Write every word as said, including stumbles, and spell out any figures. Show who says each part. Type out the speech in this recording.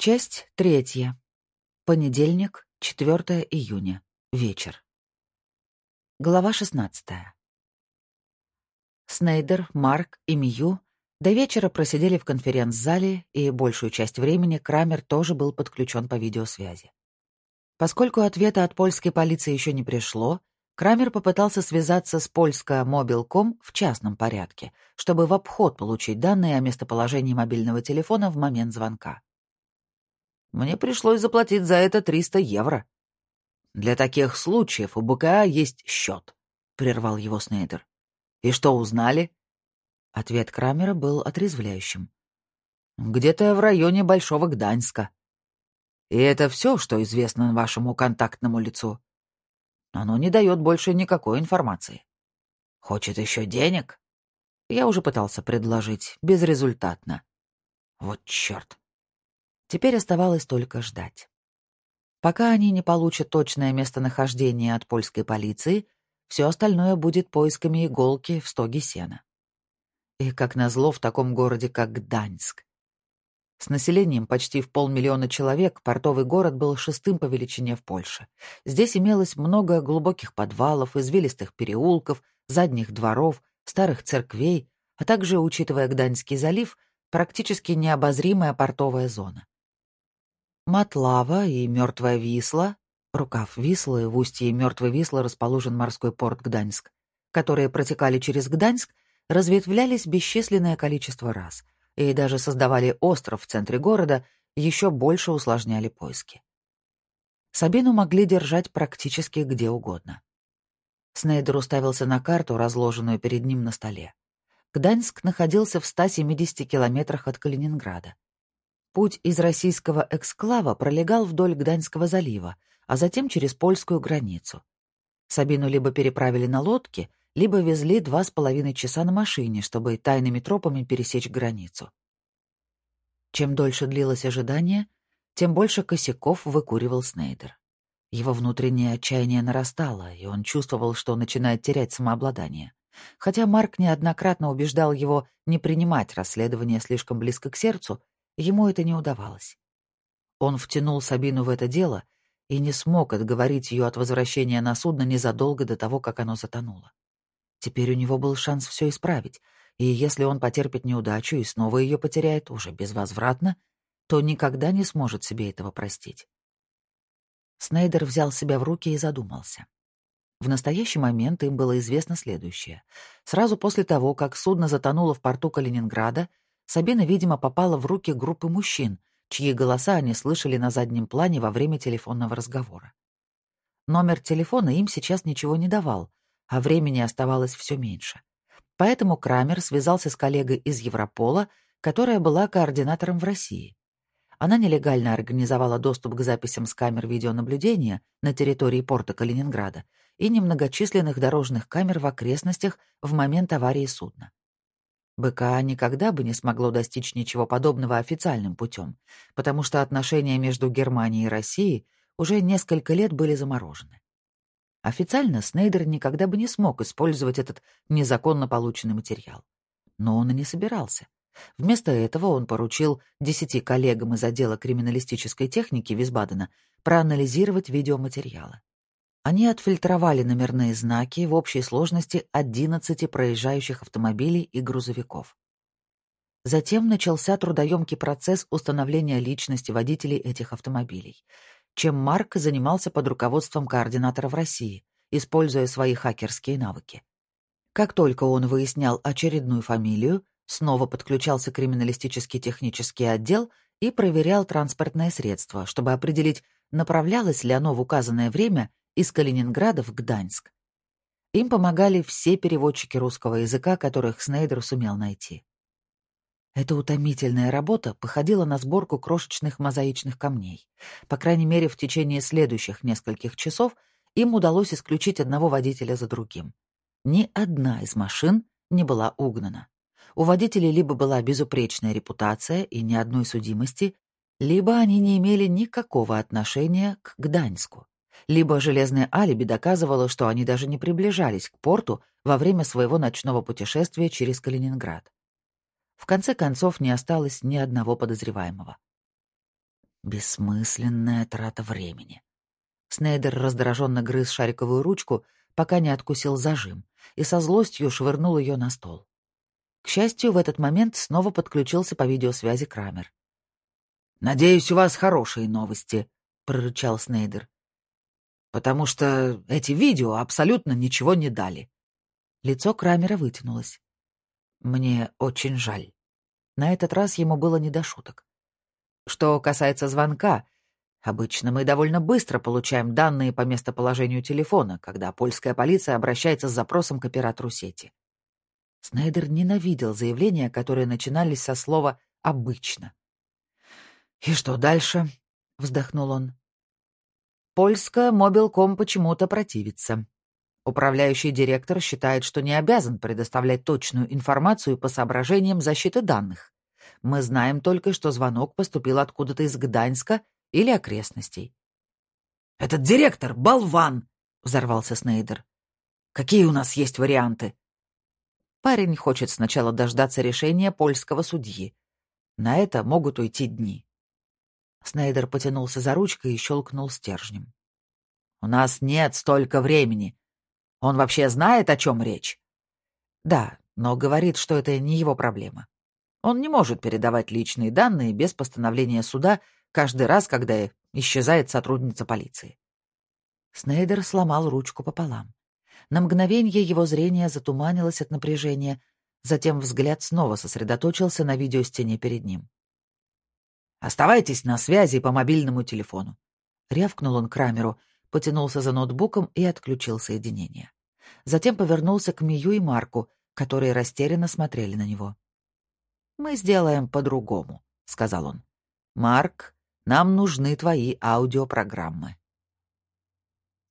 Speaker 1: Часть третья. Понедельник, четвёртое июня. Вечер. Глава шестнадцатая. Снейдер, Марк и Мию до вечера просидели в конференц-зале, и большую часть времени Крамер тоже был подключен по видеосвязи. Поскольку ответа от польской полиции еще не пришло, Крамер попытался связаться с Польско-Мобилком в частном порядке, чтобы в обход получить данные о местоположении мобильного телефона в момент звонка. Мне пришлось заплатить за это триста евро. Для таких случаев у БКА есть счет, — прервал его Снейдер. И что узнали? Ответ Крамера был отрезвляющим. Где-то в районе Большого Гданьска. И это все, что известно вашему контактному лицу. Оно не дает больше никакой информации. Хочет еще денег? Я уже пытался предложить, безрезультатно. Вот черт. Теперь оставалось только ждать. Пока они не получат точное местонахождение от польской полиции, все остальное будет поисками иголки в стоге сена. И, как назло, в таком городе, как Гданьск. С населением почти в полмиллиона человек портовый город был шестым по величине в Польше. Здесь имелось много глубоких подвалов, извилистых переулков, задних дворов, старых церквей, а также, учитывая Гданьский залив, практически необозримая портовая зона. Матлава и Мертвая Висла, рукав Вислы, в устье Мертвой Вислы расположен морской порт Гданьск, которые протекали через Гданьск, разветвлялись бесчисленное количество раз и даже создавали остров в центре города, еще больше усложняли поиски. Сабину могли держать практически где угодно. Снейдер уставился на карту, разложенную перед ним на столе. Гданьск находился в ста семидесяти километрах от Калининграда. Путь из российского эксклава пролегал вдоль Гданьского залива, а затем через польскую границу. Сабину либо переправили на лодке, либо везли два с половиной часа на машине, чтобы тайными тропами пересечь границу. Чем дольше длилось ожидание, тем больше косяков выкуривал Снейдер. Его внутреннее отчаяние нарастало, и он чувствовал, что начинает терять самообладание. Хотя Марк неоднократно убеждал его не принимать расследование слишком близко к сердцу, ему это не удавалось. Он втянул Сабину в это дело и не смог отговорить ее от возвращения на судно незадолго до того, как оно затонуло. Теперь у него был шанс все исправить, и если он потерпит неудачу и снова ее потеряет, уже безвозвратно, то никогда не сможет себе этого простить. Снейдер взял себя в руки и задумался. В настоящий момент им было известно следующее. Сразу после того, как судно затонуло в порту Калининграда, Сабина, видимо, попала в руки группы мужчин, чьи голоса они слышали на заднем плане во время телефонного разговора. Номер телефона им сейчас ничего не давал, а времени оставалось все меньше. Поэтому Крамер связался с коллегой из Европола, которая была координатором в России. Она нелегально организовала доступ к записям с камер видеонаблюдения на территории порта Калининграда и немногочисленных дорожных камер в окрестностях в момент аварии судна. БКА никогда бы не смогло достичь ничего подобного официальным путем, потому что отношения между Германией и Россией уже несколько лет были заморожены. Официально Снейдер никогда бы не смог использовать этот незаконно полученный материал. Но он и не собирался. Вместо этого он поручил десяти коллегам из отдела криминалистической техники Висбадена проанализировать видеоматериалы. Они отфильтровали номерные знаки в общей сложности одиннадцати проезжающих автомобилей и грузовиков. Затем начался трудоемкий процесс установления личности водителей этих автомобилей, чем Марк занимался под руководством координатора в России, используя свои хакерские навыки. Как только он выяснял очередную фамилию, снова подключался криминалистический технический отдел и проверял транспортное средство, чтобы определить, направлялось ли оно в указанное время из Калининграда в Гданьск. Им помогали все переводчики русского языка, которых Снейдер сумел найти. Эта утомительная работа походила на сборку крошечных мозаичных камней. По крайней мере, в течение следующих нескольких часов им удалось исключить одного водителя за другим. Ни одна из машин не была угнана. У водителей либо была безупречная репутация и ни одной судимости, либо они не имели никакого отношения к Гданьску. Либо железное алиби доказывало, что они даже не приближались к порту во время своего ночного путешествия через Калининград. В конце концов, не осталось ни одного подозреваемого. Бессмысленная трата времени. Снейдер раздраженно грыз шариковую ручку, пока не откусил зажим, и со злостью швырнул ее на стол. К счастью, в этот момент снова подключился по видеосвязи Крамер. «Надеюсь, у вас хорошие новости», — прорычал Снейдер. «Потому что эти видео абсолютно ничего не дали». Лицо Крамера вытянулось. «Мне очень жаль». На этот раз ему было не до шуток. Что касается звонка, обычно мы довольно быстро получаем данные по местоположению телефона, когда польская полиция обращается с запросом к оператору сети. Снейдер ненавидел заявления, которые начинались со слова «обычно». «И что дальше?» — вздохнул он. «Польска Мобилком почему-то противится. Управляющий директор считает, что не обязан предоставлять точную информацию по соображениям защиты данных. Мы знаем только, что звонок поступил откуда-то из Гданьска или окрестностей». «Этот директор — болван!» — взорвался Снейдер. «Какие у нас есть варианты?» Парень хочет сначала дождаться решения польского судьи. На это могут уйти дни. Снейдер потянулся за ручкой и щелкнул стержнем. «У нас нет столько времени. Он вообще знает, о чем речь?» «Да, но говорит, что это не его проблема. Он не может передавать личные данные без постановления суда каждый раз, когда исчезает сотрудница полиции». Снейдер сломал ручку пополам. На мгновение его зрение затуманилось от напряжения, затем взгляд снова сосредоточился на видеостене перед ним. «Оставайтесь на связи по мобильному телефону», — рявкнул он Крамеру, потянулся за ноутбуком и отключил соединение. Затем повернулся к Мию и Марку, которые растерянно смотрели на него. «Мы сделаем по-другому», — сказал он. «Марк, нам нужны твои аудиопрограммы».